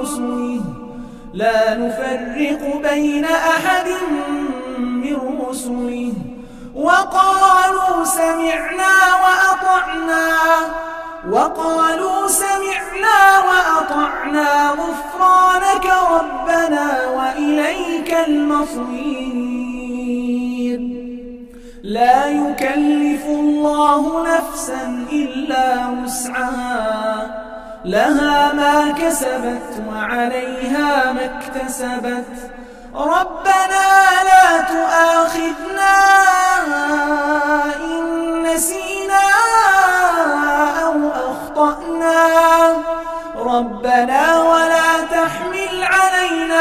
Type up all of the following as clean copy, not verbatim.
رسله لا نفرق بين أحد من رسله وقالوا سمعنا وأطعنا غفرانك ربنا وإليك المصير. لا يكلف الله نفسا إلا وسعها لها ما كسبت وعليها ما اكتسبت ربنا لا تؤاخذنا إن نسينا أو أخطأنا ربنا ولا تحمل علينا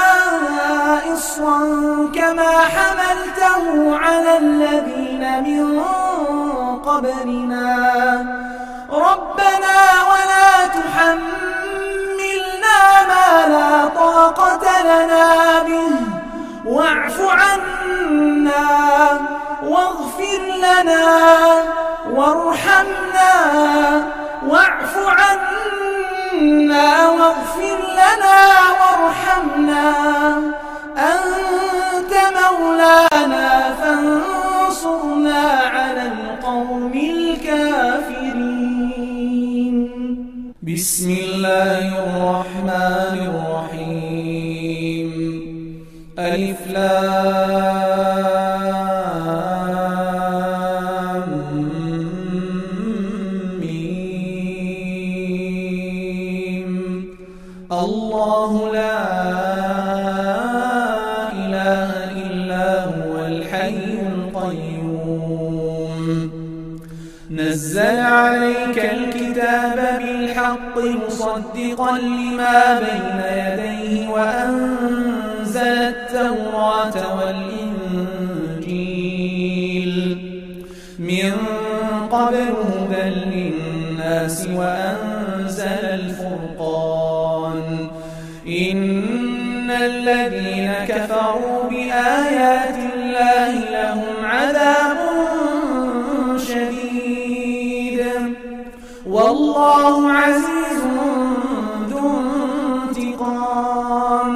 إصرا كما حملته على الذين من قبلنا ربنا ولا تحملنا ما لا طاقة لنا به واعف عنا واغفر لنا وارحمنا واعف عنا واغفر لنا وارحمنا أنت مولانا فانصرنا على القوم الكافرين. بسم الله الرحمن الرحيم. ألف لام ميم. الله لا إله إلا هو الحي القيوم نزل عليك الكتاب بالحق مصدقا لما بين يديه وأنزل التوراة والإنجيل من قبل هدى للناس وأنزل الفرقان إن الذين كفروا بآيات الله لهم عذاب شديد والله عزيز ذو انتقام.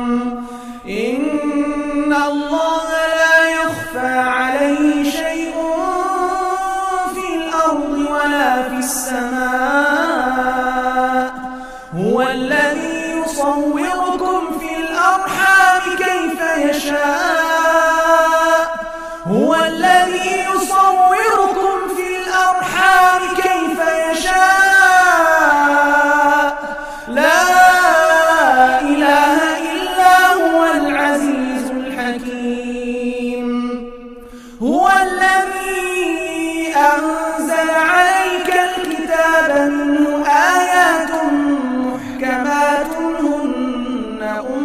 إن الله لا يخفى عليه شيء في الأرض ولا في السماء هو الذي يصوركم في الأرحام كيف يشاء هو الذي يصوركم في الأرحام كيف يشاء لا إله إلا هو العزيز الحكيم. هو الذي أنزل عليك الكتاب منه آيات محكمات هن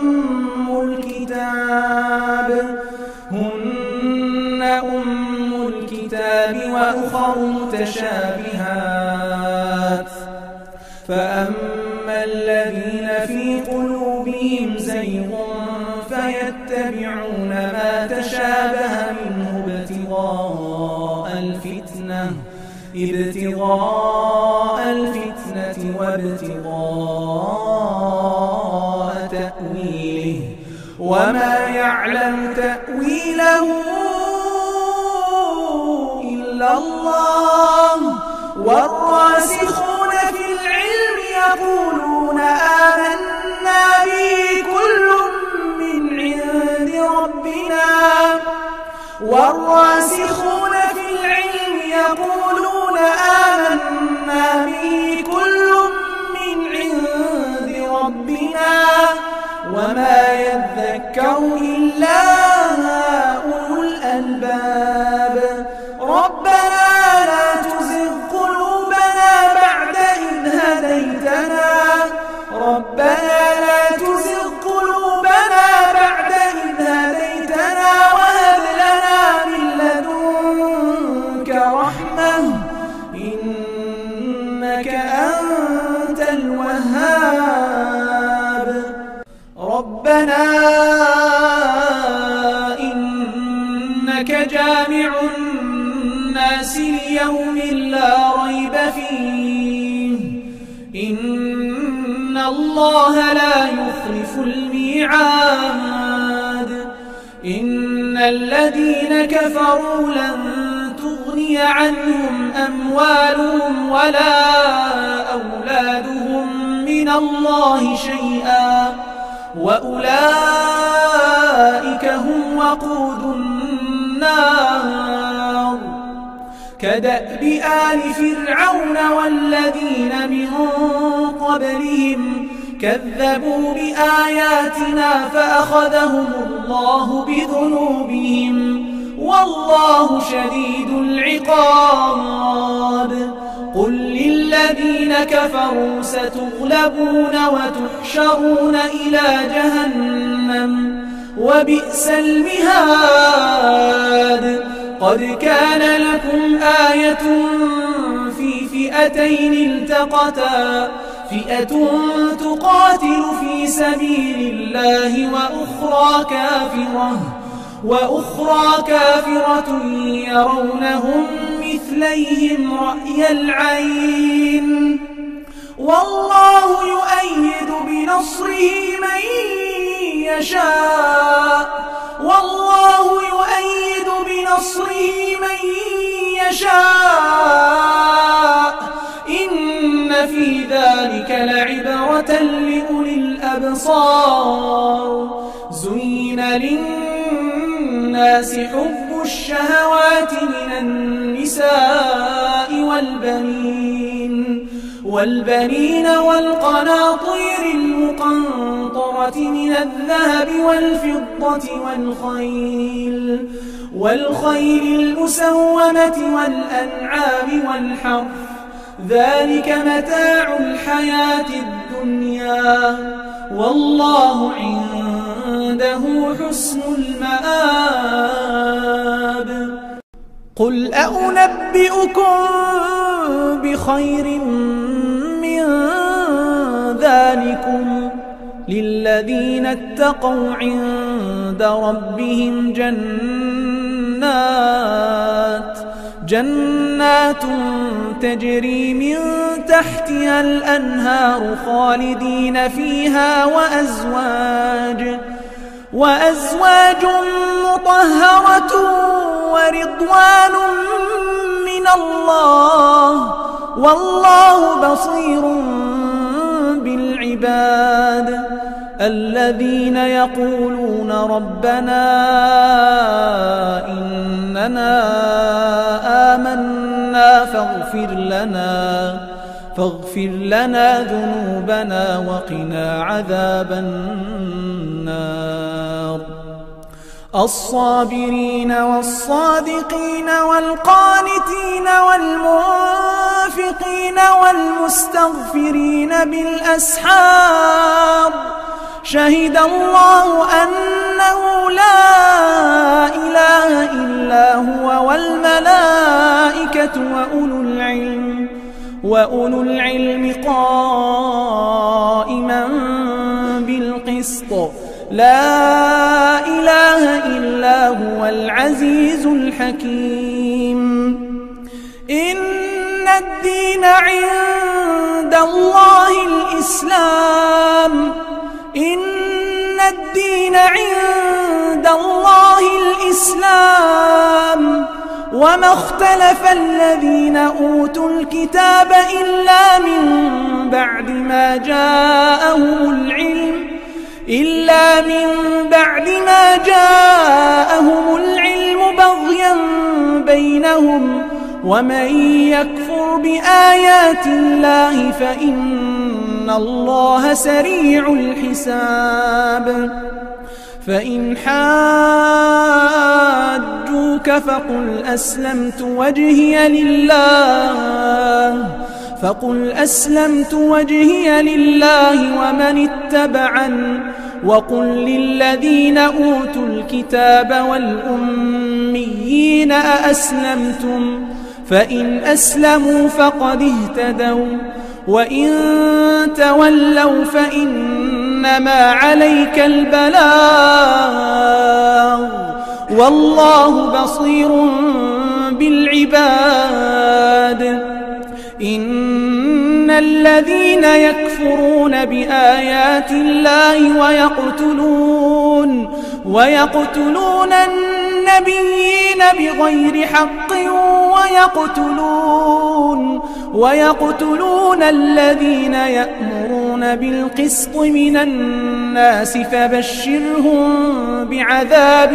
أم الكتاب وأخر متشابهات فأما الذين في قلوبهم زيغ فيتبعون ما تشابه منه ابتغاء الفتنة وابتغاء تأويله وما يعلم تأويله إلا الله والراسخون في العلم يقولون آمنا به كل من عند ربنا والراسخون في العلم يقولون آمنا به كل من عند ربنا وما يذكر إلا أولو الألباب. ربنا لا تزغ قلوبنا بعد إذ هديتنا ربنا لا تزغ قلوبنا بعد إذ هديتنا وهب لنا من لدنك رحمة إنك أنت الوهاب. ربنا إنك جامع الناس ليوم لا ريب فيه إن الله لا يخلف نخلف الميعاد إن الذين كفروا لن تغني عنهم أموالهم ولا أولادهم من الله شيئا وأولئك هم وقود النار كدأب آل فرعون والذين من قبلهم كذبوا بآياتنا فأخذهم الله بذنوبهم والله شديد العقاب قل للذين كفروا ستغلبون وتحشرون إلى جهنم وبئس المهاد قد كان لكم آية في فئتين التقتا فئة تقاتل في سبيل الله وأخرى كافرة يرونهم مثليهم رأي العين والله يؤيد بنصره من يشاء إن في ذلك لعبرة لأولي الأبصار زين للناس حب الشهوات من النساء والبنين والقناطير المقنطرة من الذهب والفضة والخيل المسومة والأنعام والحرث ذلك متاع الحياة الدنيا والله عنده حسن المآب قل أنبئكم بخير من ذلكم للذين اتقوا عند ربهم جنات تجري من تحتها الأنهار خالدين فيها وأزواج مطهرة ورضوان من الله والله بصير بالعباد الذين يقولون ربنا إننا آمنا فاغفر لنا ذنوبنا وقنا عذاب النار الصابرين والصادقين والقانتين والمنفقين والمستغفرين بالأسحار شهد الله أنه لا إله إلا هو والملائكة وأولو العلم قائما بالقسط لا إله إلا هو العزيز الحكيم إن الدين عند الله الإسلام وما اختلف الذين أوتوا الكتاب إلا من بعد ما جاءهم العلم بغيا بينهم ومن يكفر بآيات الله فإن الله سريع الحساب فإن حاجوك فقل أسلمت وجهي لله ومن اتبعني وقل للذين أوتوا الكتاب والأميين أأسلمتم فإن أسلموا فقد اهتدوا وإن تولوا فإنما عليك البلاغ والله بصير بالعباد إن الذين يكفرون بآيات الله ويقتلون النبيين بغير حق ويقتلون الذين يأمرون بالقسط من الناس فبشرهم بعذاب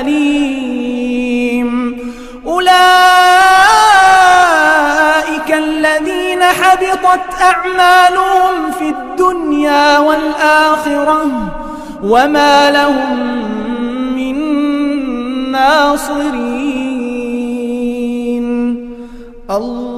أليم. أولئك الذين حبطت أعمالهم في الدنيا والآخرة وما لهم من ناصرين.